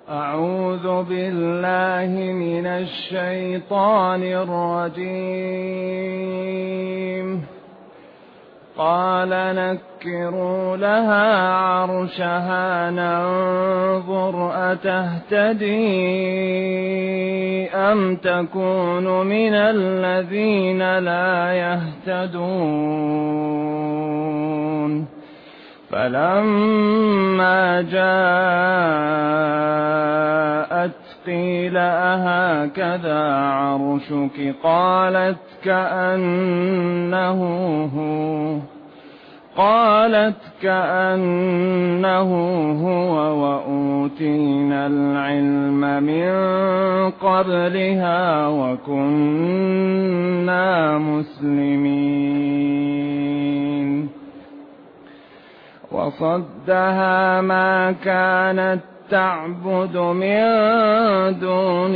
أعوذ بالله من الشيطان الرجيم. قال نكروا لها عرشها ننظر أتهتدي أم تكون من الذين لا يهتدون. فلما جاءت قيل أهكذا عرشك قالت كأنه هو وأوتينا العلم من قبلها وكنا مسلمين. وصدها ما كانت تعبد من دون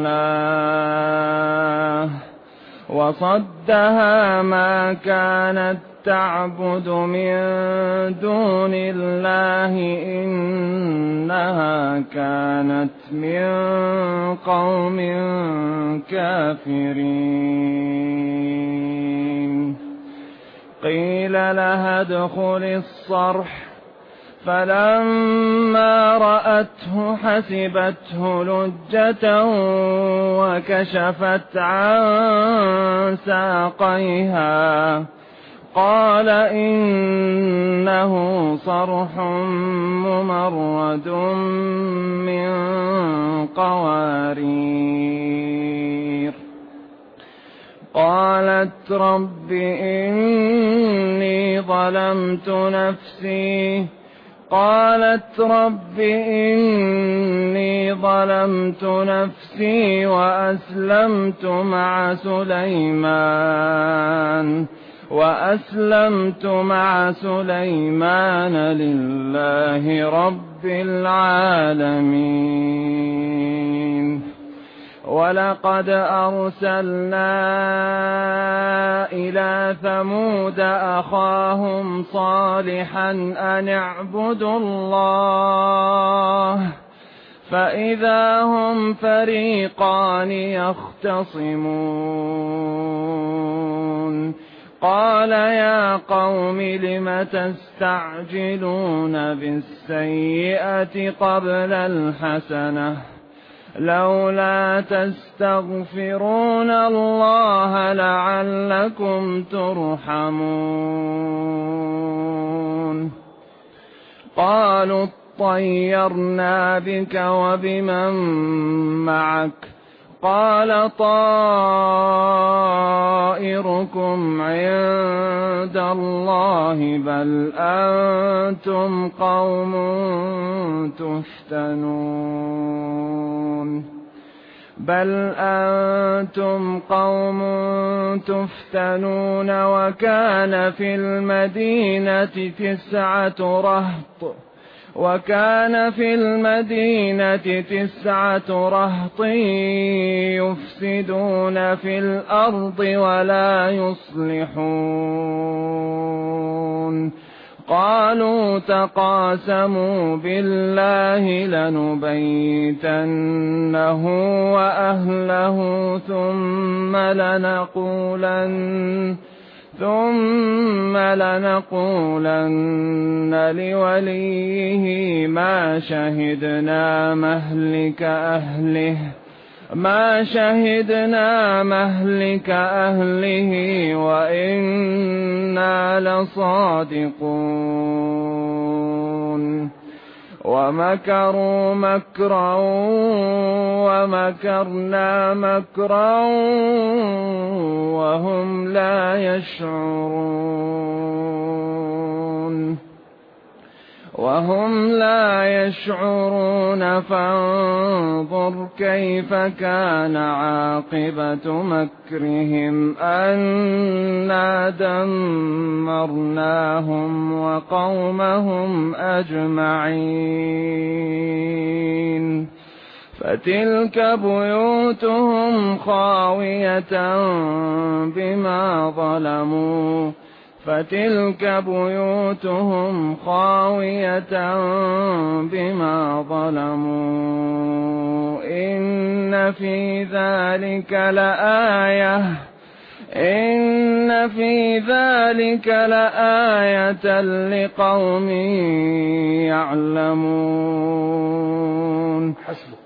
الله إنها كانت من قوم كافرين. قيل لها ادخل الصرح فلما رأته حسبته لجة وكشفت عن ساقيها قال إنه صرح ممرد من قوارير. قالت رب إني ظلمت نفسي وأسلمت مع سليمان لله رب العالمين. ولقد أرسلنا إلى ثمود أخاهم صالحا أن اعبدوا الله فإذا هم فريقان يختصمون. قال يا قوم لم تستعجلون بالسيئة قبل الحسنة لولا تستغفرون الله لعلكم ترحمون. قالوا اطيرنا بك وبمن معك قال طائركم عند الله بل أنتم قوم تفتنون. وكان في المدينة تسعة رهط يفسدون في الأرض ولا يصلحون. قالوا تقاسموا بالله لنبيتنه وأهله ثم لنقولن لوليه ما شهدنا مهلك أهله وإنا لصادقون. ومكروا مكرا ومكرنا مكرا وهم لا يشعرون. فانظر كيف كان عاقبة مكرهم أنا دمرناهم وقومهم أجمعين. فتلك بيوتهم خاوية بما ظلموا فتلك بيوتهم خاوية بما ظلموا إن في ذلك لآية لقوم يعلمون. حسبك.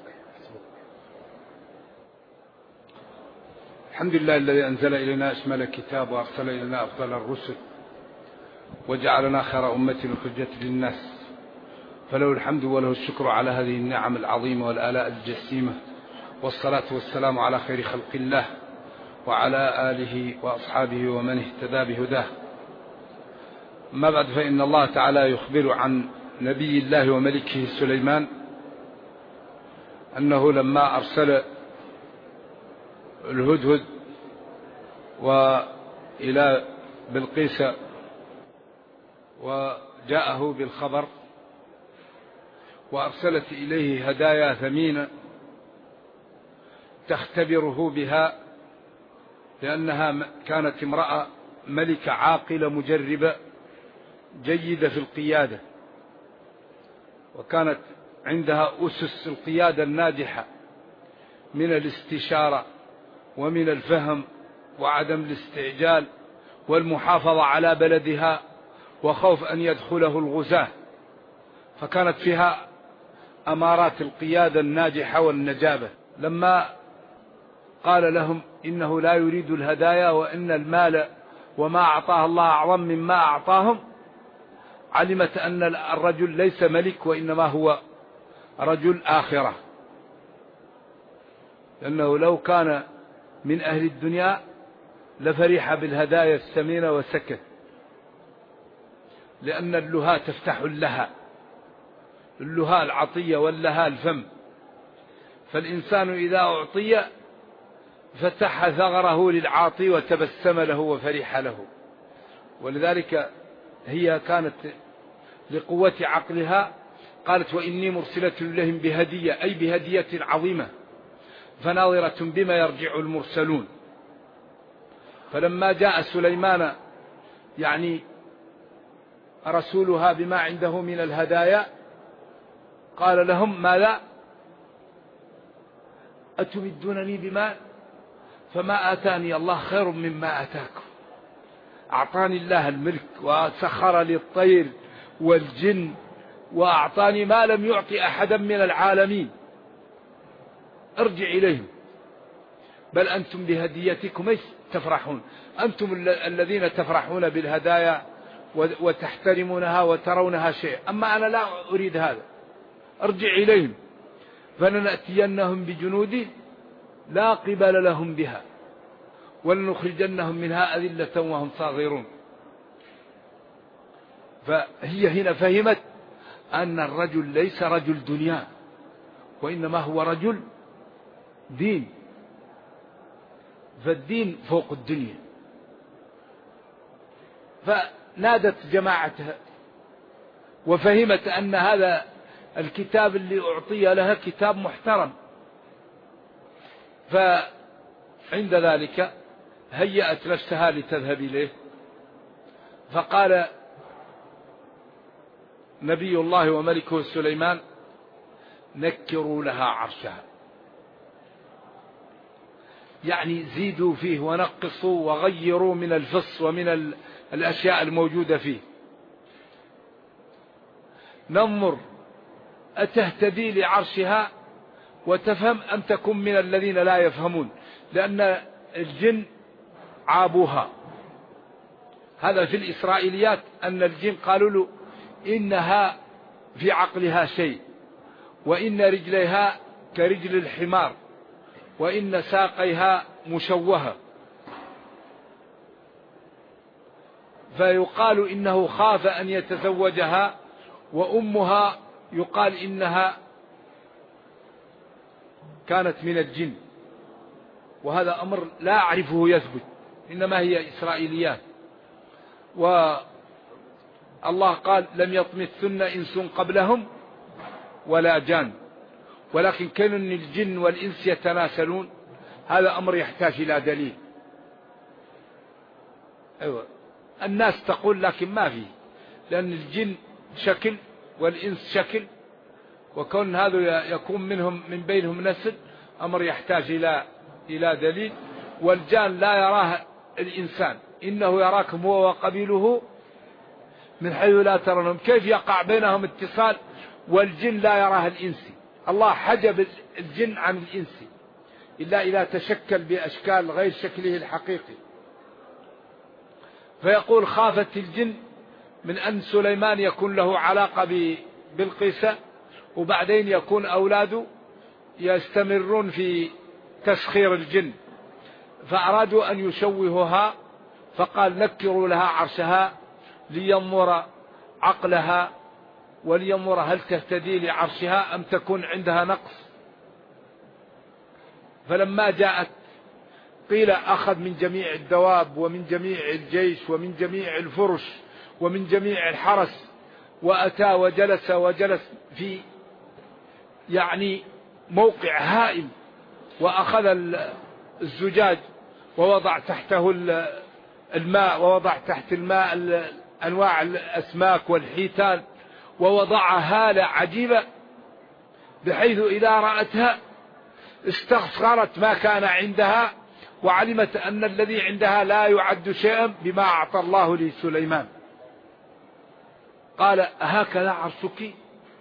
الحمد لله الذي أنزل إلينا أشمل الكتاب وأرسل إلينا أفضل الرسل وجعلنا خير أمة أخرجت للناس، فله الحمد وله الشكر على هذه النعم العظيمة والآلاء الجسيمة، والصلاة والسلام على خير خلق الله وعلى آله وأصحابه ومن اهتدى بهداه. ما بعد، فإن الله تعالى يخبر عن نبي الله وملكه سليمان أنه لما أرسل الهدهد وإلى بلقيس وجاءه بالخبر وأرسلت إليه هدايا ثمينة تختبره بها، لأنها كانت امرأة ملكة عاقلة مجربة جيدة في القيادة، وكانت عندها أسس القيادة الناجحة من الاستشارة ومن الفهم وعدم الاستعجال والمحافظة على بلدها وخوف أن يدخله الغزاة، فكانت فيها أمارات القيادة الناجحة والنجابة. لما قال لهم إنه لا يريد الهدايا وإن المال وما أعطاه الله أعظم مما أعطاهم، علمت أن الرجل ليس ملك وإنما هو رجل آخرة، لأنه لو كان من أهل الدنيا لفرح بالهدايا الثمينة وسكت، لأن اللها تفتح اللها العطية واللها الفم، فالإنسان إذا أعطي فتح ثغره للعاطي وتبسم له وفرح له. ولذلك هي كانت لقوة عقلها قالت وإني مرسلة إليهم بهدية، أي بهدية عظيمة، فناظرة بما يرجع المرسلون. فلما جاء سليمان يعني رسولها بما عنده من الهدايا قال لهم ماذا أتمدونني بمال فما آتاني الله خير مما آتاكم. أعطاني الله الملك وسخر لي الطير والجن وأعطاني ما لم يعطي أحدا من العالمين، ارجع إليهم، بل أنتم بهديتكم تفرحون، أنتم الذين تفرحون بالهدايا وتحترمونها وترونها شيء، أما أنا لا أريد هذا، ارجع إليهم فلنأتينهم بجنود لا قبل لهم بها ولنخرجنهم منها أذلة وهم صاغرون. فهي هنا فهمت أن الرجل ليس رجل دنيا وإنما هو رجل دين، فالدين فوق الدنيا. فنادت جماعتها وفهمت أن هذا الكتاب اللي أعطي لها كتاب محترم، فعند ذلك هيأت نفسها لتذهب إليه. فقال نبي الله وملكه سليمان نكروا لها عرشها، يعني زيدوا فيه ونقصوا وغيروا من الفص ومن الأشياء الموجودة فيه، ننظر أتهتدي لعرشها وتفهم أم تكن من الذين لا يفهمون، لأن الجن عابوها. هذا في الإسرائيليات أن الجن قالوا له إنها في عقلها شيء، وإن رجليها كرجل الحمار، وإن ساقيها مشوهة، فيقال إنه خاف أن يتزوجها، وأمها يقال إنها كانت من الجن، وهذا أمر لا أعرفه يثبت، إنما هي إسرائيليات. والله قال لم يطمثن إنس قبلهم ولا جان، ولكن كانوا الجن والإنس يتناسلون، هذا أمر يحتاج إلى دليل. أيوة. الناس تقول لكن ما فيه، لأن الجن شكل والإنس شكل، وكون هذا يكون من بينهم نسل أمر يحتاج إلى دليل. والجان لا يراه الإنسان، إنه يراكم هو وقبيله من حيث لا ترونهم. كيف يقع بينهم اتصال والجن لا يراه الإنسي؟ الله حجب الجن عن الإنسي إلا إذا تشكل بأشكال غير شكله الحقيقي. فيقول خافت الجن من أن سليمان يكون له علاقة بالقيسة، وبعدين يكون أولاده يستمرون في تسخير الجن، فأرادوا أن يشوهها، فقال نكروا لها عرشها لينظر عقلها ولينظر هل تهتدي لعرشها أم تكون عندها نقص. فلما جاءت قيل أخذ من جميع الدواب ومن جميع الجيش ومن جميع الفرش ومن جميع الحرس، وأتى وجلس في يعني موقع هائل، وأخذ الزجاج ووضع تحته الماء، ووضع تحت الماء أنواع الأسماك والحيتان، ووضع هالة عجيبة بحيث إذا رأتها استصغرت ما كان عندها، وعلمت أن الذي عندها لا يعد شيئا بما أعطى الله لسليمان. قال هكذا عرشك؟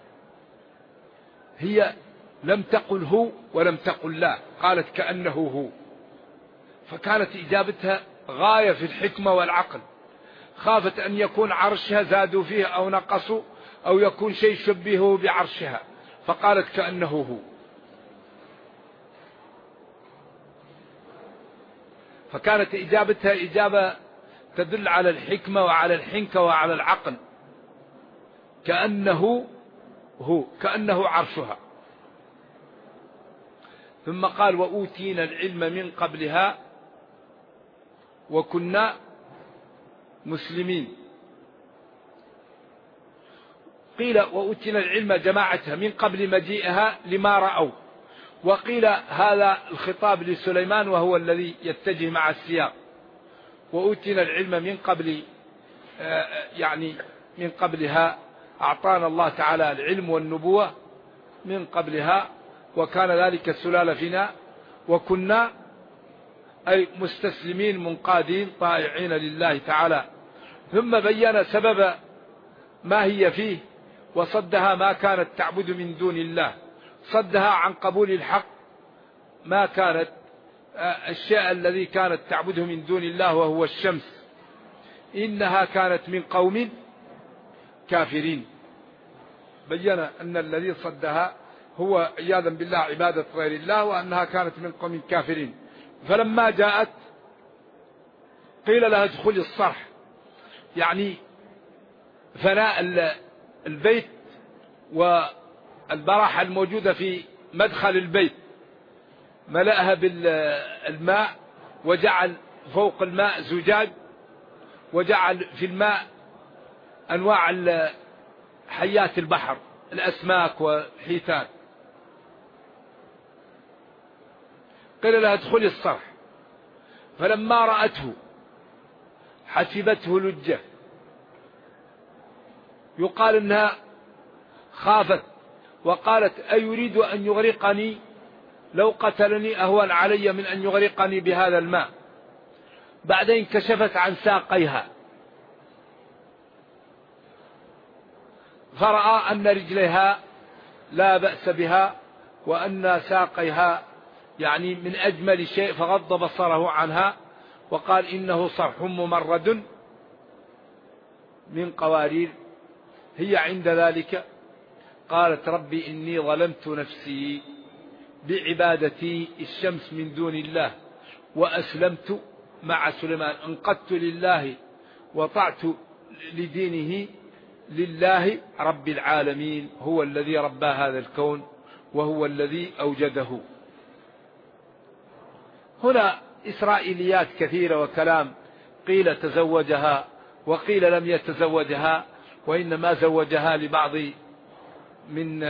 هي لم تقل هو ولم تقل لا، قالت كأنه هو. فكانت إجابتها غاية في الحكمة والعقل. خافت أن يكون عرشها زادوا فيه أو نقصوا، أو يكون شيء شبهه بعرشها، فقالت كأنه هو. فكانت إجابتها إجابة تدل على الحكمة وعلى الحنكة وعلى العقل. كأنه هو، كأنه عرشها. ثم قال وأوتينا العلم من قبلها وكنا مسلمين. قيل وأوتينا العلم جماعتها من قبل مجيئها لما رأوا، وقيل هذا الخطاب لسليمان وهو الذي يتجه مع السياق. وأوتينا العلم من قبل يعني من قبلها، أعطانا الله تعالى العلم والنبوة من قبلها، وكان ذلك السلالة فينا، وكنا أي مستسلمين منقادين طائعين لله تعالى. ثم بين سبب ما هي فيه، وصدها ما كانت تعبد من دون الله، صدها عن قبول الحق، ما كانت الشيء الذي كانت تعبده من دون الله وهو الشمس، إنها كانت من قوم كافرين. بين أن الذي صدها هو عياذا بالله عبادة غير الله، وأنها كانت من قوم كافرين. فلما جاءت قيل لها ادخلي الصرح، يعني فناء البيت والبراحة الموجودة في مدخل البيت، ملأها بالماء، وجعل فوق الماء زجاج، وجعل في الماء أنواع حيات البحر، الأسماك والحيتان. قيل لها ادخلي الصرح، فلما رأته حسبته لجة، يقال انها خافت وقالت أيريد أن يغرقني؟ لو قتلني أهون علي من أن يغرقني بهذا الماء. بعدين كشفت عن ساقيها فرأى أن رجليها لا بأس بها، وأن ساقيها يعني من أجمل شيء، فغض بصره عنها وقال إنه صرح ممرد من قوارير. هي عند ذلك قالت ربي إني ظلمت نفسي بعبادتي الشمس من دون الله، وأسلمت مع سليمان، انقدت لله وطعت لدينه، لله رب العالمين، هو الذي ربى هذا الكون وهو الذي أوجده. هنا إسرائيليات كثيرة وكلام، قيل تزوجها وقيل لم يتزوجها، وإنما زوجها لبعض من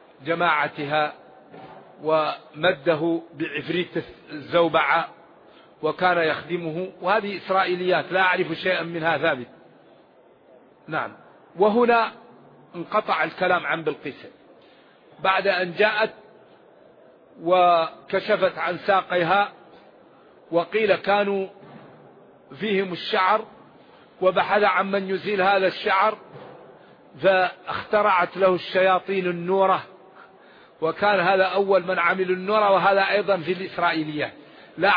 جماعتها، ومده بعفريت الزوبعة، وكان يخدمه. وهذه إسرائيليات لا أعرف شيئا منها ثابت. نعم. وهنا انقطع الكلام عن بلقيس بعد أن جاءت وكشفت عن ساقيها، وقيل كانوا فيهم الشعر، وبحث عن من يزيل هذا الشعر، فاخترعت له الشياطين النورة، وكان هذا أول من عمل النورة. وهذا أيضا في الإسرائيليات لا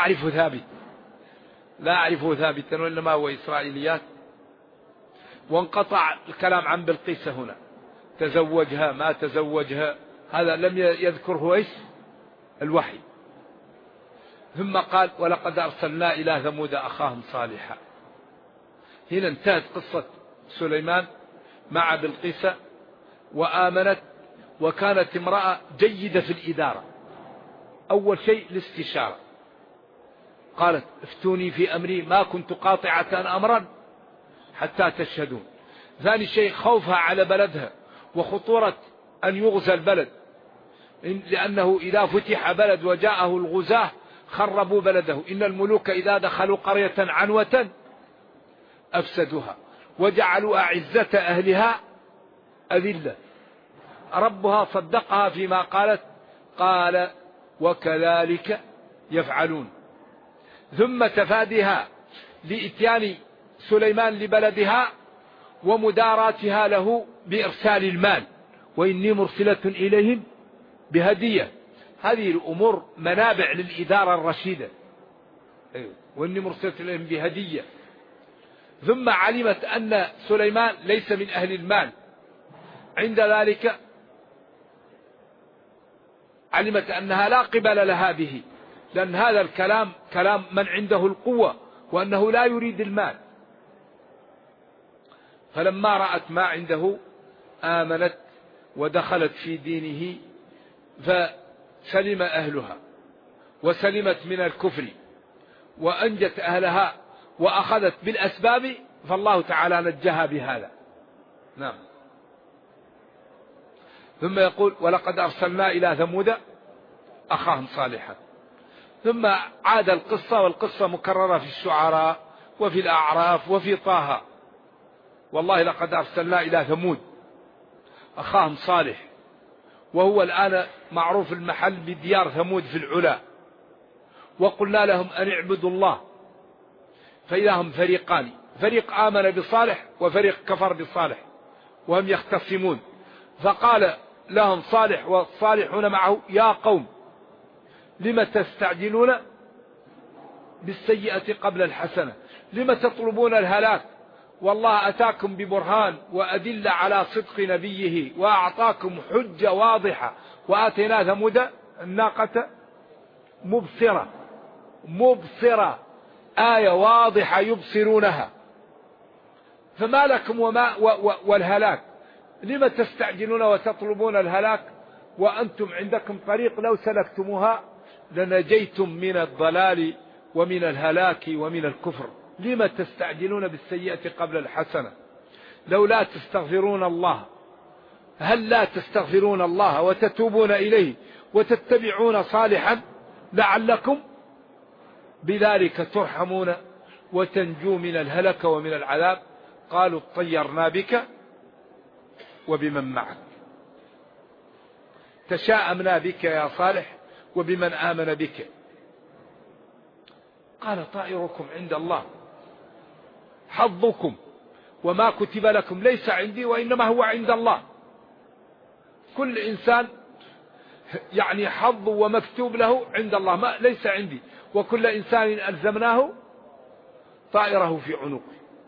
أعرفه ثابتا، وإنما هو إسرائيليات. وانقطع الكلام عن بلقيس هنا، تزوجها ما تزوجها، هذا لم يذكره إيش الوحي. ثم قال ولقد أرسلنا إلى ثمود أخاهم صالحا. هنا انتهت قصة سليمان مع بلقيس، وآمنت، وكانت امرأة جيدة في الإدارة. أول شيء الاستشارة، قالت افتوني في أمري ما كنت قاطعة أمرا حتى تشهدون. ثاني شيء خوفها على بلدها وخطورة أن يغزى البلد، لأنه إذا فتح بلد وجاءه الغزاة خربوا بلده. إن الملوك إذا دخلوا قرية عنوة أفسدوها وجعلوا أعزة أهلها أذلة. ربها صدقها فيما قالت، قال وكذلك يفعلون. ثم تفاديها لإتيان سليمان لبلدها ومداراتها له بإرسال المال، وإني مرسلة إليهم بهدية. هذه الأمور منابع للإدارة الرشيدة، وإني مرسلة إليهم بهدية. ثم علمت أن سليمان ليس من أهل المال، عند ذلك علمت أنها لا قبل لها به، لأن هذا الكلام كلام من عنده القوة، وأنه لا يريد المال. فلما رأت ما عنده آمنت ودخلت في دينه، فسلم أهلها وسلمت من الكفر وأنجت أهلها وأخذت بالأسباب، فالله تعالى نجاها بهذا. نعم. ثم يقول ولقد أرسلنا إلى ثمود أخاهم صالحا. ثم عاد القصة، والقصة مكررة في الشعراء وفي الأعراف وفي طه. والله لقد أرسلنا إلى ثمود أخاهم صالح، وهو الآن معروف المحل بديار ثمود في العلا. وقلنا لهم أن اعبدوا الله، فإذا هم فريقان، فريق آمن بصالح وفريق كفر بصالح وهم يختصمون. فقال لهم صالح والصالحون معه يا قوم لم تستعجلون بالسيئة قبل الحسنة، لم تطلبون الهلاك، والله أتاكم ببرهان وأدل على صدق نبيه وأعطاكم حجة واضحة، وآتينا ثمود الناقة مبصرة آية واضحة يبصرونها، فما لكم والهلاك، لم تستعجلون وتطلبون الهلاك وأنتم عندكم طريق لو سلكتموها لنجيتم من الضلال ومن الهلاك ومن الكفر. لم تستعجلون بالسيئة قبل الحسنة لولا تستغفرون الله، هل لا تستغفرون الله وتتوبون إليه وتتبعون صالحا لعلكم بذلك ترحمون وتنجو من الهلك ومن العذاب. قالوا اطيرنا بك وبمن معك، تشاءمنا بك يا صالح وبمن آمن بك. قال طائركم عند الله، حظكم وما كتب لكم ليس عندي وإنما هو عند الله. كل إنسان يعني حظ ومكتوب له عند الله، ما ليس عندي. وكل إنسان ألزمناه طائره في عنقه،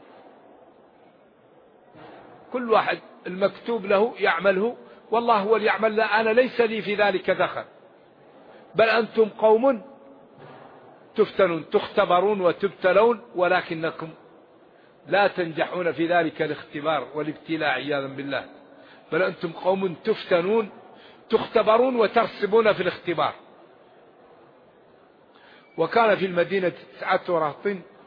كل واحد المكتوب له يعمله، والله هو اللي يعمل، أنا ليس لي في ذلك دخل. بل أنتم قوم تفتنون، تختبرون وتبتلون، ولكنكم لا تنجحون في ذلك الاختبار والابتلاء عياذا بالله. بل أنتم قوم تفتنون تختبرون وترسبون في الاختبار. وكان في المدينة 9 رهط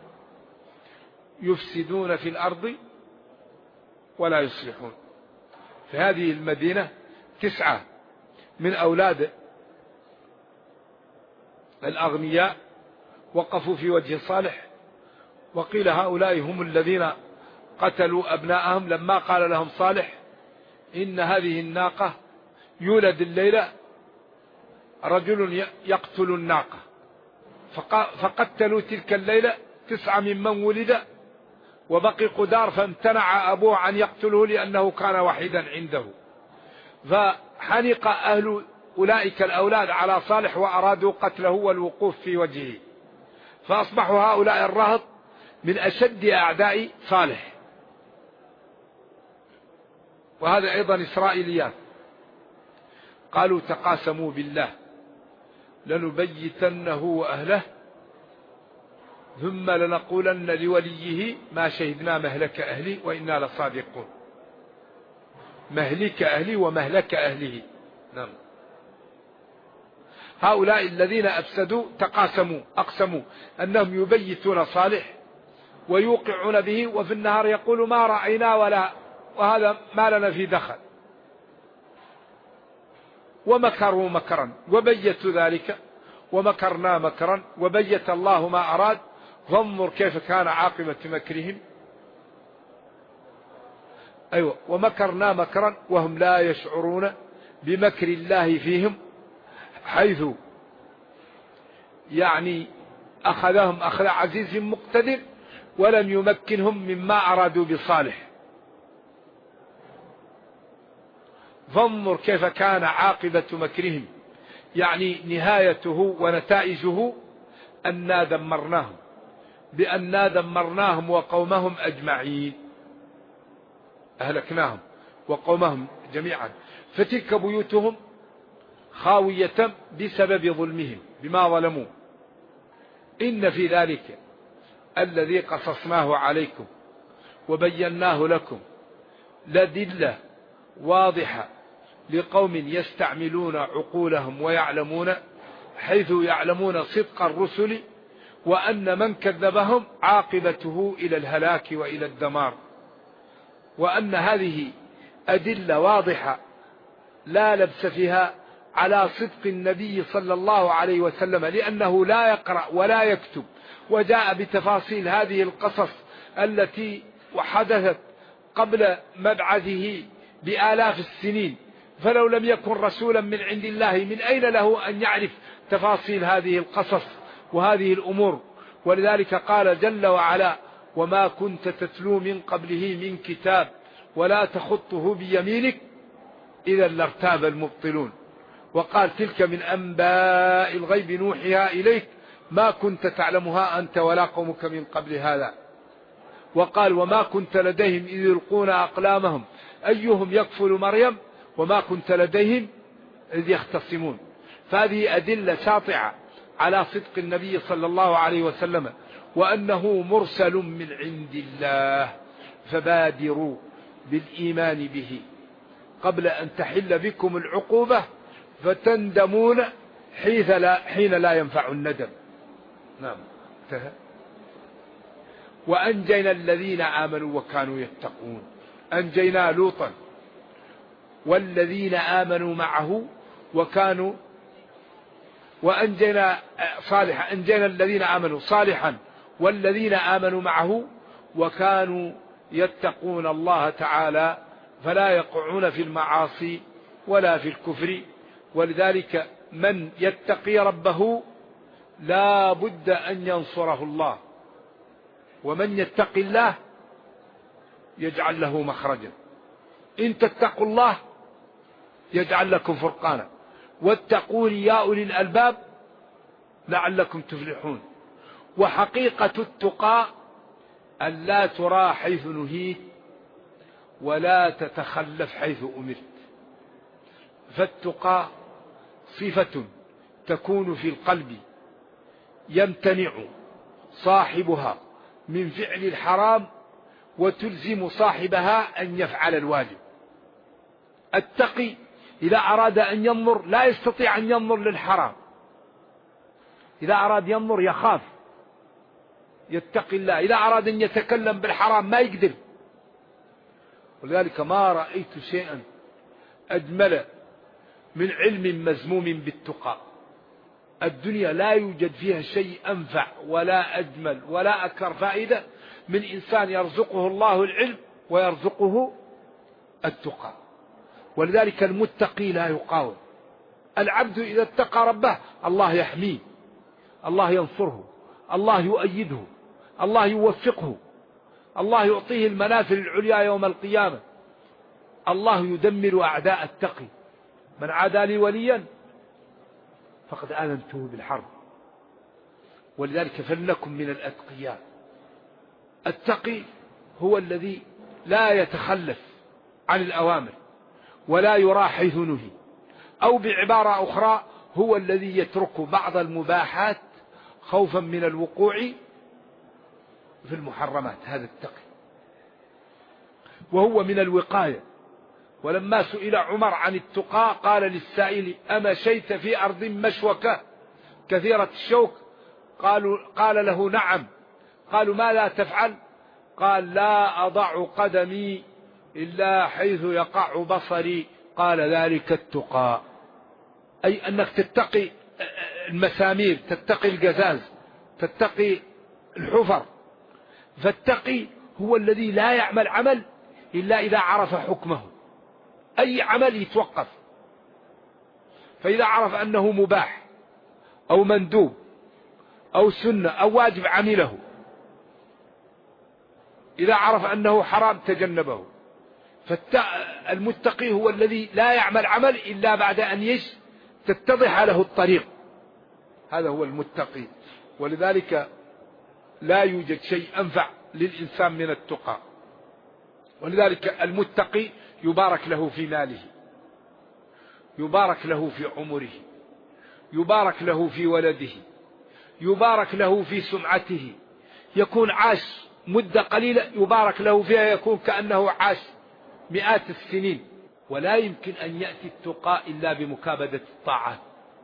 يفسدون في الأرض ولا يصلحون. في هذه المدينة 9 من أولاد الأغنياء وقفوا في وجه صالح، وقيل هؤلاء هم الذين قتلوا أبناءهم لما قال لهم صالح إن هذه الناقة يولد الليلة رجل يقتل الناقة، فقتلوا تلك الليلة 9 ممن ولد، وبقي قدار، فامتنع أبوه أن يقتله لأنه كان وحيدا عنده. فحنق أهل أولئك الأولاد على صالح وأرادوا قتله والوقوف في وجهه، فأصبحوا هؤلاء الرهط من أشد أعداء صالح. وهذا أيضا إسرائيليات. قالوا تقاسموا بالله لنبيتنه وأهله ثم لنقولن لوليه ما شهدنا مهلك أهلي وإنا لصادقون. مهلك أهلي ومهلك أهله. نعم. هؤلاء الذين أفسدوا تقاسموا، أقسموا أنهم يبيتون صالح ويوقعون به، وفي النهار يقول ما رأينا وهذا ما لنا في دخل. ومكروا مكرا وبيتوا ذلك، ومكرنا مكرا وبيت الله ما أراد، فانظر كيف كان عاقبة مكرهم. أيوة، ومكرنا مكرا وهم لا يشعرون بمكر الله فيهم، حيث يعني أخذهم أخذ عزيز مقتدر ولم يمكنهم مما أرادوا بصالح. فانظر كيف كان عاقبة مكرهم، يعني نهايته ونتائجه أنا دمرناهم، بأننا دمرناهم وقومهم أجمعين، أهلكناهم وقومهم جميعا. فتلك بيوتهم خاوية بسبب ظلمهم بما ظلموا. إن في ذلك الذي قصصناه عليكم وبيناه لكم لدلة واضحة لقوم يستعملون عقولهم ويعلمون، حيث يعلمون صدق الرسل وأن من كذبهم عاقبته إلى الهلاك وإلى الدمار. وأن هذه أدلة واضحة لا لبس فيها على صدق النبي صلى الله عليه وسلم، لأنه لا يقرأ ولا يكتب، وجاء بتفاصيل هذه القصص التي حدثت قبل مبعثه بآلاف السنين. فلو لم يكن رسولا من عند الله من أين له أن يعرف تفاصيل هذه القصص وهذه الأمور؟ ولذلك قال جل وعلا وما كنت تتلو من قبله من كتاب ولا تخطه بيمينك إذا لارتاب المبطلون. وقال تلك من أنباء الغيب نوحيها إليك ما كنت تعلمها أنت ولا قومك من قبل هذا. وقال وما كنت لديهم إذ يلقون أقلامهم أيهم يكفل مريم وما كنت لديهم إذ يختصمون. فهذه أدلة ساطعة على صدق النبي صلى الله عليه وسلم وأنه مرسل من عند الله، فبادروا بالإيمان به قبل أن تحل بكم العقوبة فتندمون حين لا ينفع الندم. نعم. وأنجينا الذين آمنوا وكانوا يتقون. أنجينا لوطا والذين آمنوا معه وكانوا، وأنجينا صالحا، أنجينا الذين آمنوا صالحا والذين آمنوا معه وكانوا يتقون الله تعالى، فلا يقعون في المعاصي ولا في الكفر. ولذلك من يتقي ربه لا بد أن ينصره الله، ومن يتقي الله يجعل له مخرجا. إن تتقوا الله يجعل لكم فرقانا واتقون يا أولي الألباب لعلكم تفلحون. وحقيقة التقى أن لا ترى حيث نهيت ولا تتخلف حيث أمرت. فالتقى صفة تكون في القلب يمتنع صاحبها من فعل الحرام وتلزم صاحبها أن يفعل الواجب. التقي إذا أراد أن ينظر لا يستطيع أن ينظر للحرام، إذا أراد ينظر يخاف، يتقي الله. إذا أراد أن يتكلم بالحرام ما يقدر. ولذلك ما رأيت شيئا أجمل من علم مزموم بالتقى. الدنيا لا يوجد فيها شيء أنفع ولا أجمل ولا أكثر فائدة من إنسان يرزقه الله العلم ويرزقه التقى. ولذلك المتقي لا يقاوم. العبد إذا اتقى ربه الله يحميه، الله ينصره، الله يؤيده، الله يوفقه، الله يعطيه المنافل العليا يوم القيامة، الله يدمر أعداء التقي. من عادى لي وليا فقد آذنته بالحرب. ولذلك فلنكن من الأتقياء. التقي هو الذي لا يتخلف عن الأوامر ولا يراعي حيث نهي، أو بعبارة أخرى هو الذي يترك بعض المباحات خوفا من الوقوع في المحرمات. هذا التقي، وهو من الوقاية. ولما سئل عمر عن التقى قال للسائل: أمشيت في أرض مشوكة كثيرة الشوك؟ قال له: نعم. قالوا: ما لا تفعل؟ قال: لا أضع قدمي إلا حيث يقع بصري. قال: ذلك التقى. أي أنك تتقي المسامير، تتقي القزاز، تتقي الحفر. فالتقي هو الذي لا يعمل عمل إلا إذا عرف حكمه. أي عمل يتوقف، فإذا عرف أنه مباح أو مندوب أو سنة أو واجب عمله، إذا عرف أنه حرام تجنبه. فالمتقي هو الذي لا يعمل عمل إلا بعد أن تتضح له الطريق. هذا هو المتقي. ولذلك لا يوجد شيء أنفع للإنسان من التقى. ولذلك المتقي يبارك له في ماله، يبارك له في عمره، يبارك له في ولده، يبارك له في سمعته. يكون عاش مدة قليلة يبارك له فيها، يكون كأنه عاش مئات السنين. ولا يمكن أن يأتي التقى إلا بمكابدة الطاعات.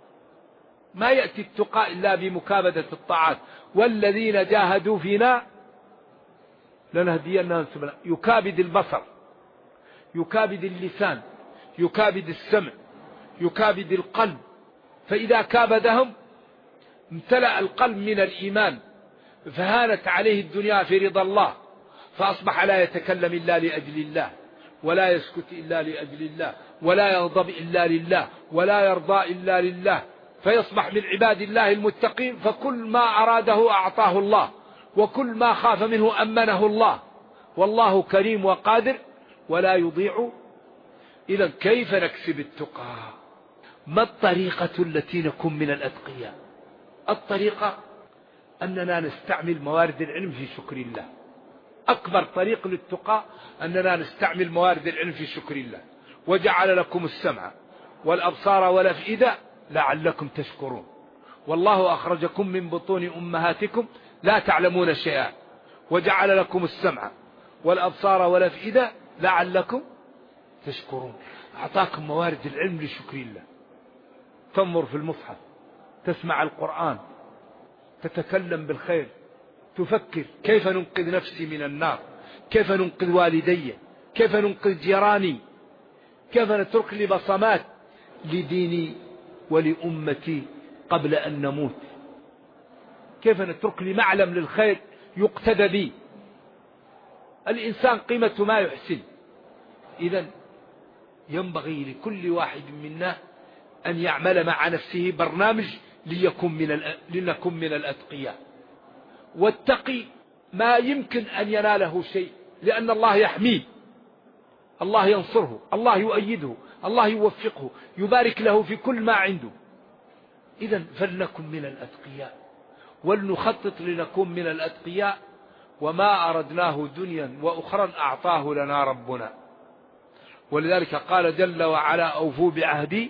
ما يأتي التقى إلا بمكابدة الطاعات. والذين جاهدوا فينا لنهدينهم سبلنا. يكابد البصر، يكابد اللسان، يكابد السمع، يكابد القلب. فإذا كابدهم امتلأ القلب من الإيمان، فهانت عليه الدنيا في رضا الله، فأصبح لا يتكلم إلا لأجل الله، ولا يسكت إلا لأجل الله، ولا يغضب إلا لله، ولا يرضى إلا لله. فيصبح من عباد الله المتقين. فكل ما أراده أعطاه الله، وكل ما خاف منه أمنه الله. والله كريم وقادر ولا يضيع. إذا كيف نكسب التقى؟ ما الطريقة التي نكون من الأتقياء؟ الطريقة أننا نستعمل موارد العلم في شكر الله. أكبر طريق للتقى أننا نستعمل موارد العلم في شكر الله. وجعل لكم السمع والأبصار والأفئدة لعلكم تشكرون. والله أخرجكم من بطون أمهاتكم لا تعلمون شيئا وجعل لكم السمع والأبصار والأفئدة لعلكم تشكرون. أعطاكم موارد العلم لشكر الله. تنظر في المصحف، تسمع القرآن، تتكلم بالخير، تفكر كيف ننقذ نفسي من النار، كيف ننقذ والدي، كيف ننقذ جيراني، كيف نترك لي بصمات لديني ولأمتي قبل أن نموت، كيف نترك لي معلم للخير يقتدى بي. الإنسان قيمة ما يحسن. إذن ينبغي لكل واحد منا أن يعمل مع نفسه برنامج لنكون من الأتقياء. والتقي ما يمكن أن يناله شيء، لأن الله يحميه، الله ينصره، الله يؤيده، الله يوفقه، يبارك له في كل ما عنده. إذن فلنكن من الأتقياء، ولنخطط لنكون من الأتقياء. وما أردناه دنيا وأخرى أعطاه لنا ربنا. ولذلك قال جل وعلا: أوفوا بعهدي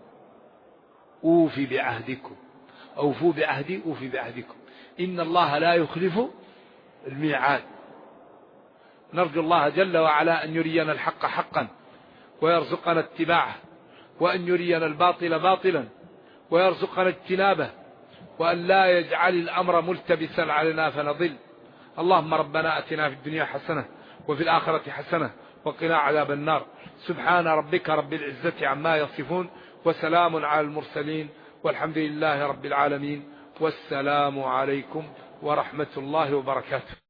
أوفي بعهدكم، أوفوا بعهدي أوفي بعهدكم، إن الله لا يخلف الميعاد. نرجو الله جل وعلا أن يرينا الحق حقا ويرزقنا اتباعه، وأن يرينا الباطل باطلا ويرزقنا اجتنابه، وأن لا يجعل الأمر ملتبسا علينا فنضل. اللهم ربنا أتنا في الدنيا حسنة وفي الآخرة حسنة وقنا عذاب النار. سبحان ربك رب العزة عما يصفون، وسلام على المرسلين، والحمد لله رب العالمين، والسلام عليكم ورحمة الله وبركاته.